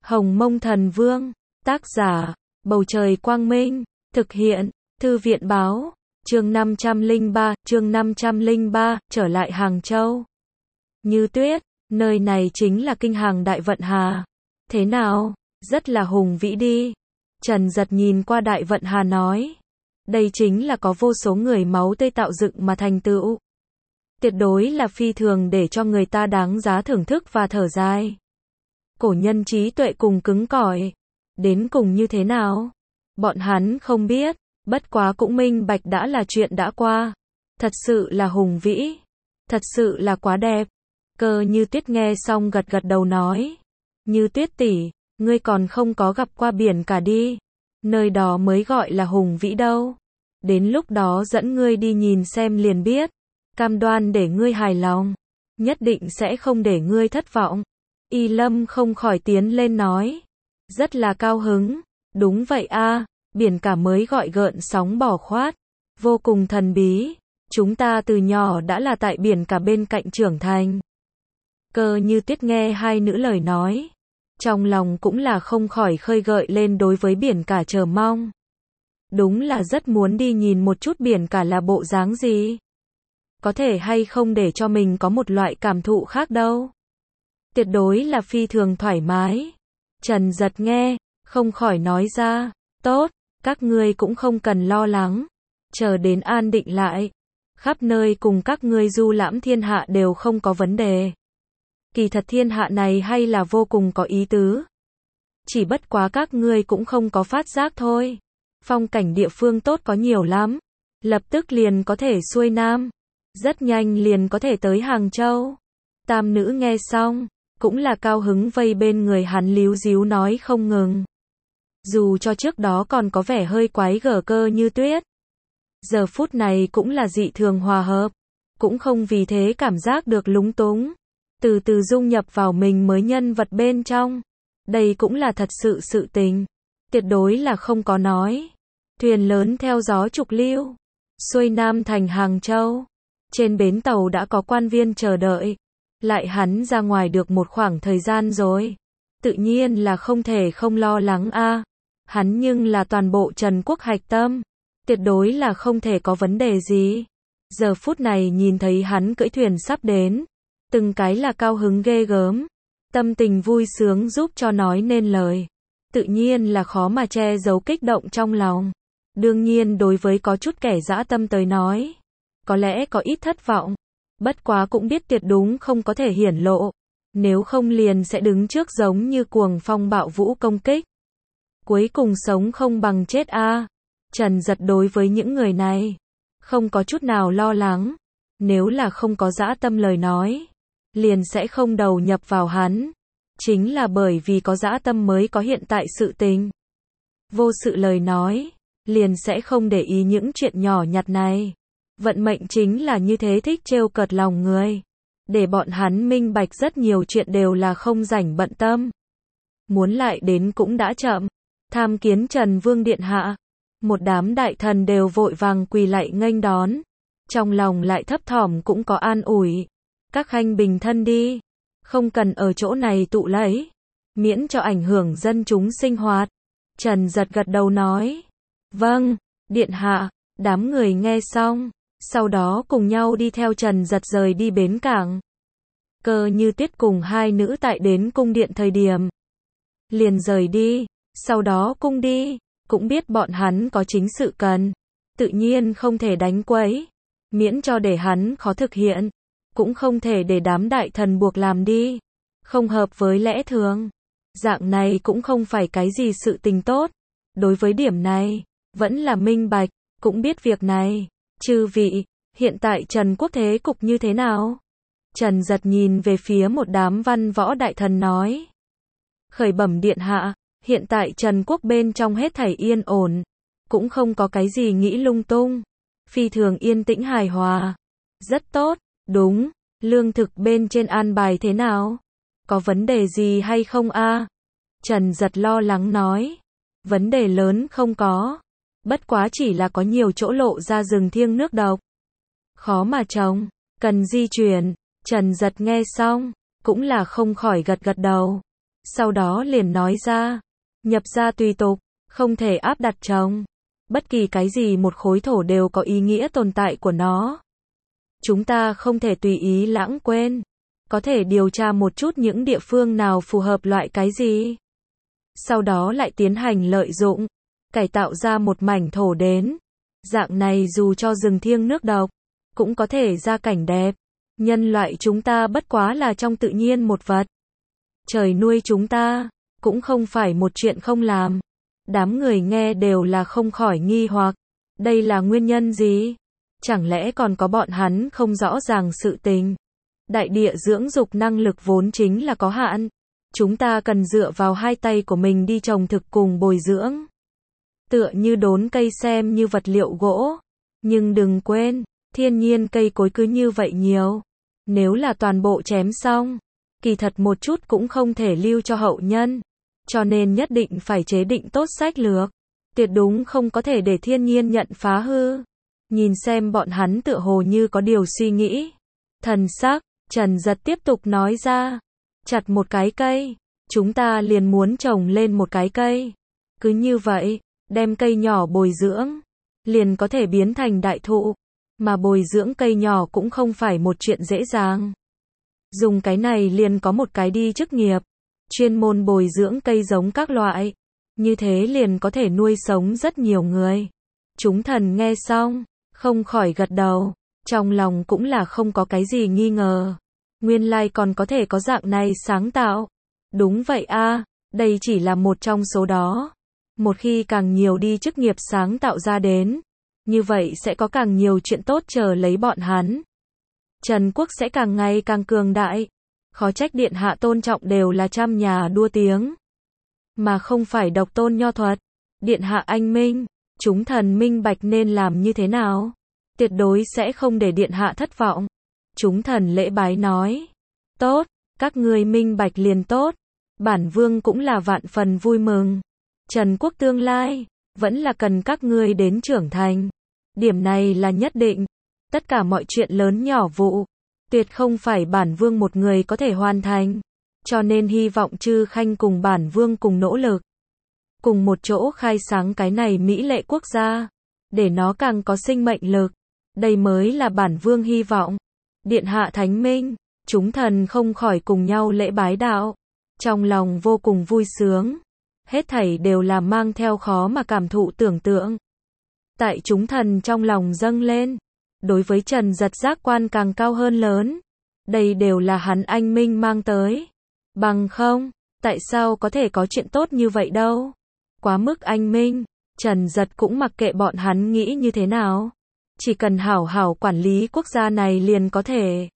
Hồng Mông Thần Vương, tác giả, Bầu Trời Quang Minh, thực hiện, Thư viện Báo, chương 503, trở lại Hàng Châu. Như Tuyết, nơi này chính là kinh hàng Đại Vận Hà. Thế nào, rất là hùng vĩ đi. Trần Giật nhìn qua Đại Vận Hà nói. Đây chính là có vô số người máu tươi tạo dựng mà thành tựu. Tuyệt đối là phi thường để cho người ta đáng giá thưởng thức và thở dài. Cổ nhân trí tuệ cùng cứng cỏi. Đến cùng như thế nào? Bọn hắn không biết, bất quá cũng minh bạch đã là chuyện đã qua. Thật sự là hùng vĩ. Thật sự là quá đẹp. Cơ Như Tuyết nghe xong gật gật đầu nói. Như Tuyết tỷ, ngươi còn không có gặp qua biển cả đi. Nơi đó mới gọi là hùng vĩ đâu. Đến lúc đó dẫn ngươi đi nhìn xem liền biết. Cam đoan để ngươi hài lòng. Nhất định sẽ không để ngươi thất vọng. Y Lâm không khỏi tiến lên nói. Rất là cao hứng. Đúng vậy a, biển cả mới gọi gợn sóng bỏ khoát. Vô cùng thần bí. Chúng ta từ nhỏ đã là tại biển cả bên cạnh trưởng thành. Cơ Như Tuyết nghe hai nữ lời nói. Trong lòng cũng là không khỏi khơi gợi lên đối với biển cả chờ mong. Đúng là rất muốn đi nhìn một chút biển cả là bộ dáng gì. Có thể hay không để cho mình có một loại cảm thụ khác đâu. Tuyệt đối là phi thường thoải mái. Trần Giật nghe, không khỏi nói ra. Tốt, các ngươi cũng không cần lo lắng. Chờ đến an định lại. Khắp nơi cùng các ngươi du lãm thiên hạ đều không có vấn đề. Kỳ thật thiên hạ này hay là vô cùng có ý tứ. Chỉ bất quá các ngươi cũng không có phát giác thôi. Phong cảnh địa phương tốt có nhiều lắm. Lập tức liền có thể xuôi nam. Rất nhanh liền có thể tới Hàng Châu. Tam nữ nghe xong, cũng là cao hứng vây bên người hắn líu díu nói không ngừng. Dù cho trước đó còn có vẻ hơi quái gở Cơ Như Tuyết. Giờ phút này cũng là dị thường hòa hợp. Cũng không vì thế cảm giác được lúng túng. Từ từ dung nhập vào mình mới nhân vật bên trong. Đây cũng là thật sự sự tình. Tuyệt đối là không có nói. Thuyền lớn theo gió trục lưu. Xuôi nam thành Hàng Châu. Trên bến tàu đã có quan viên chờ đợi. Lại hắn ra ngoài được một khoảng thời gian rồi. Tự nhiên là không thể không lo lắng a. Hắn nhưng là toàn bộ Trần Quốc hạch tâm. Tuyệt đối là không thể có vấn đề gì. Giờ phút này nhìn thấy hắn cưỡi thuyền sắp đến. Từng cái là cao hứng ghê gớm. Tâm tình vui sướng giúp cho nói nên lời. Tự nhiên là khó mà che giấu kích động trong lòng. Đương nhiên đối với có chút kẻ dã tâm tới nói. Có lẽ có ít thất vọng. Bất quá cũng biết tuyệt đúng không có thể hiển lộ. Nếu không liền sẽ đứng trước giống như cuồng phong bạo vũ công kích. Cuối cùng sống không bằng chết a. Trần Giật đối với những người này. Không có chút nào lo lắng. Nếu là không có dã tâm lời nói. Liền sẽ không đầu nhập vào hắn. Chính là bởi vì có dã tâm mới có hiện tại sự tình. Vô sự lời nói. Liền sẽ không để ý những chuyện nhỏ nhặt này. Vận mệnh chính là như thế thích trêu cợt lòng người. Để bọn hắn minh bạch rất nhiều chuyện đều là không rảnh bận tâm. Muốn lại đến cũng đã chậm. Tham kiến Trần Vương Điện Hạ. Một đám đại thần đều vội vàng quỳ lạy nghênh đón. Trong lòng lại thấp thỏm cũng có an ủi. Các khanh bình thân đi. Không cần ở chỗ này tụ lẫy. Miễn cho ảnh hưởng dân chúng sinh hoạt. Trần Giật gật đầu nói. Vâng, Điện Hạ. Đám người nghe xong. Sau đó cùng nhau đi theo Trần Giật rời đi bến cảng. Cơ Như Tuyết cùng hai nữ tại đến cung điện thời điểm. Liền rời đi. Sau đó cung đi. Cũng biết bọn hắn có chính sự cần. Tự nhiên không thể đánh quấy. Miễn cho để hắn khó thực hiện. Cũng không thể để đám đại thần buộc làm đi. Không hợp với lẽ thường. Dạng này cũng không phải cái gì sự tình tốt. Đối với điểm này, vẫn là minh bạch, cũng biết việc này. Chư vị, hiện tại Trần Quốc thế cục như thế nào? Trần Giật nhìn về phía một đám văn võ đại thần nói. Khởi bẩm Điện Hạ, hiện tại Trần Quốc bên trong hết thảy yên ổn. Cũng không có cái gì nghĩ lung tung. Phi thường yên tĩnh hài hòa. Rất tốt, đúng. Lương thực bên trên an bài thế nào? Có vấn đề gì hay không a? Trần Giật lo lắng nói. Vấn đề lớn không có. Bất quá chỉ là có nhiều chỗ lộ ra rừng thiêng nước độc. Khó mà trồng, cần di chuyển. Trần Giật nghe xong, cũng là không khỏi gật gật đầu. Sau đó liền nói ra, nhập gia tùy tục, không thể áp đặt chồng. Bất kỳ cái gì một khối thổ đều có ý nghĩa tồn tại của nó. Chúng ta không thể tùy ý lãng quên. Có thể điều tra một chút những địa phương nào phù hợp loại cái gì. Sau đó lại tiến hành lợi dụng, cải tạo ra một mảnh thổ đến. Dạng này dù cho rừng thiêng nước độc, cũng có thể ra cảnh đẹp. Nhân loại chúng ta bất quá là trong tự nhiên một vật. Trời nuôi chúng ta, cũng không phải một chuyện không làm. Đám người nghe đều là không khỏi nghi hoặc. Đây là nguyên nhân gì? Chẳng lẽ còn có bọn hắn không rõ ràng sự tình? Đại địa dưỡng dục năng lực vốn chính là có hạn. Chúng ta cần dựa vào hai tay của mình đi trồng thực cùng bồi dưỡng. Tựa như đốn cây xem như vật liệu gỗ. Nhưng đừng quên, thiên nhiên cây cối cứ như vậy nhiều. Nếu là toàn bộ chém xong, kỳ thật một chút cũng không thể lưu cho hậu nhân. Cho nên nhất định phải chế định tốt sách lược. Tuyệt đúng không có thể để thiên nhiên nhận phá hư. Nhìn xem bọn hắn tựa hồ như có điều suy nghĩ. Thần sắc, Trần Giật tiếp tục nói ra. Chặt một cái cây, chúng ta liền muốn trồng lên một cái cây. Cứ như vậy, đem cây nhỏ bồi dưỡng, liền có thể biến thành đại thụ. Mà bồi dưỡng cây nhỏ cũng không phải một chuyện dễ dàng. Dùng cái này liền có một cái đi chức nghiệp. Chuyên môn bồi dưỡng cây giống các loại. Như thế liền có thể nuôi sống rất nhiều người. Chúng thần nghe xong, không khỏi gật đầu. Trong lòng cũng là không có cái gì nghi ngờ. Nguyên lai còn có thể có dạng này sáng tạo. Đúng vậy a, đây chỉ là một trong số đó. Một khi càng nhiều đi chức nghiệp sáng tạo ra đến, như vậy sẽ có càng nhiều chuyện tốt chờ lấy bọn hắn. Trần quốc sẽ càng ngày càng cường đại. Khó trách điện hạ tôn trọng đều là trăm nhà đua tiếng. Mà không phải độc tôn nho thuật. Điện hạ anh minh, chúng thần minh bạch nên làm như thế nào? Tuyệt đối sẽ không để điện hạ thất vọng. Chúng thần lễ bái nói. Tốt, các ngươi minh bạch liền tốt. Bản vương cũng là vạn phần vui mừng. Trần quốc tương lai, vẫn là cần các ngươi đến trưởng thành. Điểm này là nhất định. Tất cả mọi chuyện lớn nhỏ vụ, tuyệt không phải bản vương một người có thể hoàn thành. Cho nên hy vọng Chư Khanh cùng bản vương cùng nỗ lực. Cùng một chỗ khai sáng cái này mỹ lệ quốc gia. Để nó càng có sinh mệnh lực. Đây mới là bản vương hy vọng. Điện hạ thánh minh, chúng thần không khỏi cùng nhau lễ bái đạo. Trong lòng vô cùng vui sướng. Hết thảy đều là mang theo khó mà cảm thụ tưởng tượng. Tại chúng thần trong lòng dâng lên. Đối với Trần Giật giác quan càng cao hơn lớn. Đây đều là hắn anh minh mang tới. Bằng không, tại sao có thể có chuyện tốt như vậy đâu? Quá mức anh minh, Trần Giật cũng mặc kệ bọn hắn nghĩ như thế nào. Chỉ cần hảo hảo quản lý quốc gia này liền có thể.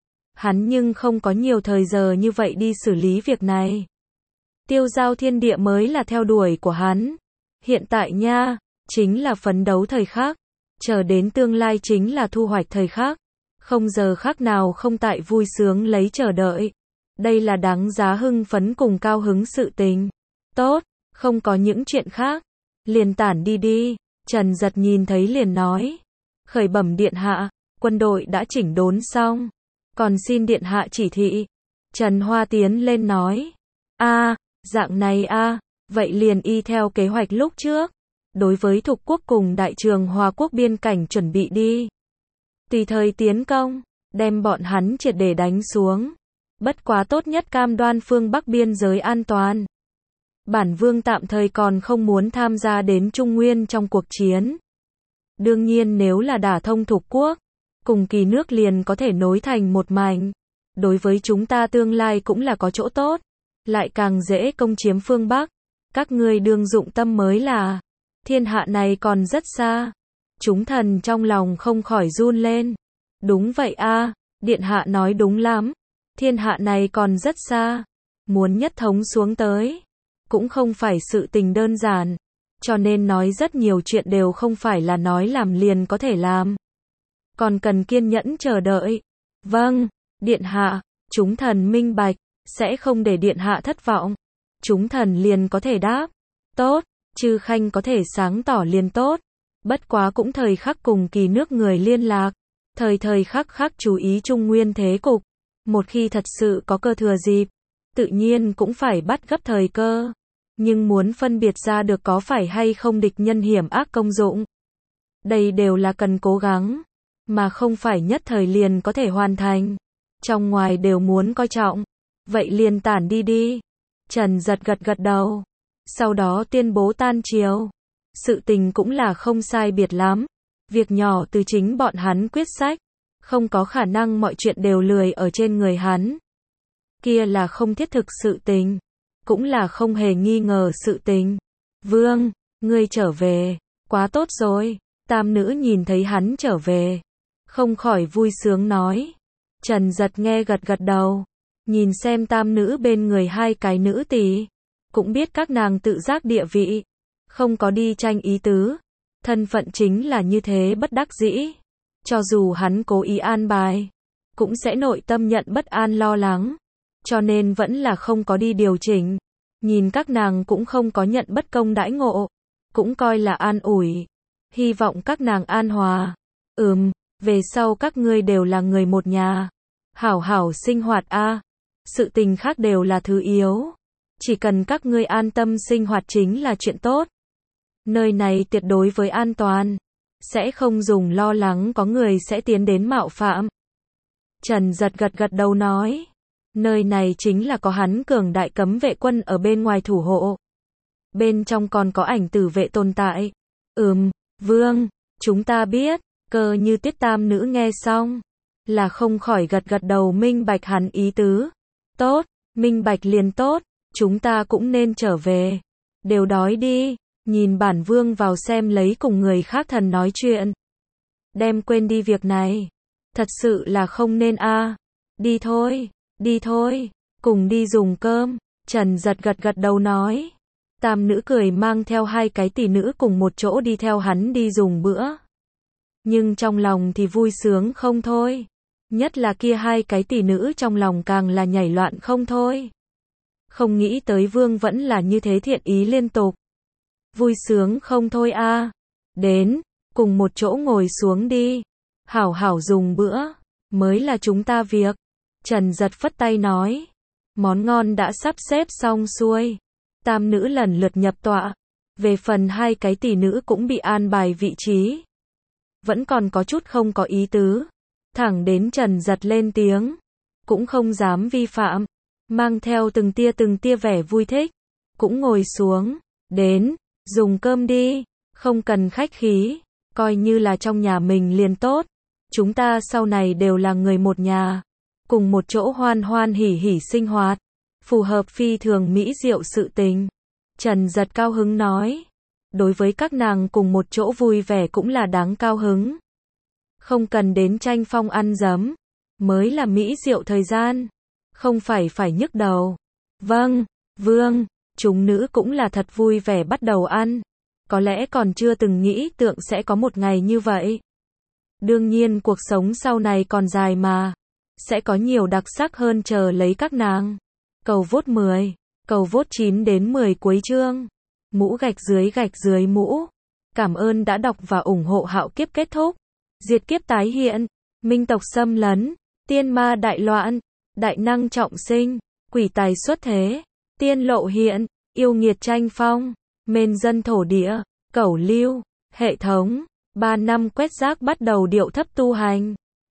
Hắn nhưng không có nhiều thời giờ như vậy đi xử lý việc này. Tiêu giao thiên địa mới là theo đuổi của hắn. Hiện tại nha, chính là phấn đấu thời khắc. Chờ đến tương lai chính là thu hoạch thời khắc. Không giờ khắc nào không tại vui sướng lấy chờ đợi. Đây là đáng giá hưng phấn cùng cao hứng sự tình. Tốt, không có những chuyện khác. Liền tản đi đi. Trần Giật nhìn thấy liền nói. Khởi bẩm điện hạ, quân đội đã chỉnh đốn xong. Còn xin điện hạ chỉ thị. Trần Hoa tiến lên nói. Dạng này vậy liền y theo kế hoạch lúc trước. Đối với Thục quốc cùng Đại Trường Hoa quốc biên cảnh chuẩn bị đi. Tùy thời tiến công, đem bọn hắn triệt để đánh xuống. Bất quá tốt nhất cam đoan phương Bắc biên giới an toàn. Bản vương tạm thời còn không muốn tham gia đến Trung Nguyên trong cuộc chiến. Đương nhiên nếu là đả thông Thục quốc, cùng Kỳ nước liền có thể nối thành một mảnh. Đối với chúng ta tương lai cũng là có chỗ tốt. Lại càng dễ công chiếm phương Bắc. Các ngươi đương dụng tâm mới là. Thiên hạ này còn rất xa. Chúng thần trong lòng không khỏi run lên. Đúng vậy điện hạ nói đúng lắm. Thiên hạ này còn rất xa. Muốn nhất thống xuống tới. Cũng không phải sự tình đơn giản. Cho nên nói rất nhiều chuyện đều không phải là nói làm liền có thể làm. Còn cần kiên nhẫn chờ đợi. Vâng, điện hạ, chúng thần minh bạch. Sẽ không để điện hạ thất vọng. Chúng thần liền có thể đáp. Tốt, Chư Khanh có thể sáng tỏ liền tốt. Bất quá cũng thời khắc cùng Kỳ nước người liên lạc. Thời khắc chú ý Trung Nguyên thế cục. Một khi thật sự có cơ thừa dịp. tự nhiên cũng phải bắt gấp thời cơ. Nhưng muốn phân biệt ra được có phải hay không địch nhân hiểm ác công dụng. Đây đều là cần cố gắng, mà không phải nhất thời liền có thể hoàn thành. Trong ngoài đều muốn coi trọng. Vậy liền tản đi đi. Trần Giật gật đầu. Sau đó tuyên bố tan chiều. Sự tình cũng là không sai biệt lắm. Việc nhỏ từ chính bọn hắn quyết sách. Không có khả năng mọi chuyện đều lười ở trên người hắn. Kia là không thiết thực sự tình. Cũng là không hề nghi ngờ sự tình. Vương, ngươi trở về. Quá tốt rồi. Tam nữ nhìn thấy hắn trở về. Không khỏi vui sướng nói. Trần Giật nghe gật đầu. Nhìn xem tam nữ bên người hai cái nữ tỳ, cũng biết các nàng tự giác địa vị. Không có đi tranh ý tứ. Thân phận chính là như thế bất đắc dĩ. Cho dù hắn cố ý an bài, cũng sẽ nội tâm nhận bất an lo lắng. Cho nên vẫn là không có đi điều chỉnh. Nhìn các nàng cũng không có nhận bất công đãi ngộ. Cũng coi là an ủi. Hy vọng các nàng an hòa. Về sau các ngươi đều là người một nhà. Hảo hảo sinh hoạt a. Sự tình khác đều là thứ yếu. Chỉ cần các ngươi an tâm sinh hoạt chính là chuyện tốt. Nơi này tuyệt đối với an toàn. Sẽ không dùng lo lắng có người sẽ tiến đến mạo phạm. Trần Giật gật đầu nói. Nơi này chính là có hắn cường đại cấm vệ quân ở bên ngoài thủ hộ. Bên trong còn có ảnh tử vệ tồn tại. Vương, chúng ta biết. Cơ như Tuyết tam nữ nghe xong. Là không khỏi gật đầu minh bạch hắn ý tứ. Tốt, minh bạch liền tốt. Chúng ta cũng nên trở về. Đều đói đi. Nhìn bản vương vào xem lấy cùng người khác thần nói chuyện. Đem quên đi việc này. Thật sự là không nên a. Đi thôi, cùng đi dùng cơm. Trần Giật gật đầu nói. Tam nữ cười mang theo hai cái tỷ nữ cùng một chỗ đi theo hắn đi dùng bữa. Nhưng trong lòng thì vui sướng không thôi. Nhất là kia hai cái tỷ nữ trong lòng càng là nhảy loạn không thôi. Không nghĩ tới vương vẫn là như thế thiện ý liên tục. Vui sướng không thôi a. Đến, cùng một chỗ ngồi xuống đi. Hảo hảo dùng bữa, mới là chúng ta việc. Trần Giật phất tay nói. Món ngon đã sắp xếp xong xuôi. Tam nữ lần lượt nhập tọa. Về phần hai cái tỷ nữ cũng bị an bài vị trí. Vẫn còn có chút không có ý tứ. Thẳng đến Trần Giật lên tiếng. Cũng không dám vi phạm. Mang theo từng tia vẻ vui thích. Cũng ngồi xuống. Đến, dùng cơm đi. Không cần khách khí. Coi như là trong nhà mình liền tốt. Chúng ta sau này đều là người một nhà. Cùng một chỗ hoan hoan hỉ hỉ sinh hoạt. Phù hợp phi thường mỹ diệu sự tình. Trần Giật cao hứng nói. Đối với các nàng cùng một chỗ vui vẻ cũng là đáng cao hứng. Không cần đến tranh phong ăn dấm. Mới là mỹ diệu thời gian. Không phải nhức đầu. Vâng, vương. Chúng nữ cũng là thật vui vẻ bắt đầu ăn. Có lẽ còn chưa từng nghĩ tượng sẽ có một ngày như vậy. Đương nhiên cuộc sống sau này còn dài mà. Sẽ có nhiều đặc sắc hơn chờ lấy các nàng. Cầu vote 10. Cầu vote 9 đến 10 cuối chương. Mũ gạch dưới mũ. Cảm ơn đã đọc và ủng hộ Hạo Kiếp kết thúc. Diệt kiếp tái hiện. Minh tộc xâm lấn. Tiên ma đại loạn. Đại năng trọng sinh. Quỷ tài xuất thế. Tiên lộ hiện. Yêu nghiệt tranh phong. Mên dân thổ địa. Cẩu lưu. Hệ thống. 3 năm quét rác bắt đầu điệu thấp tu hành.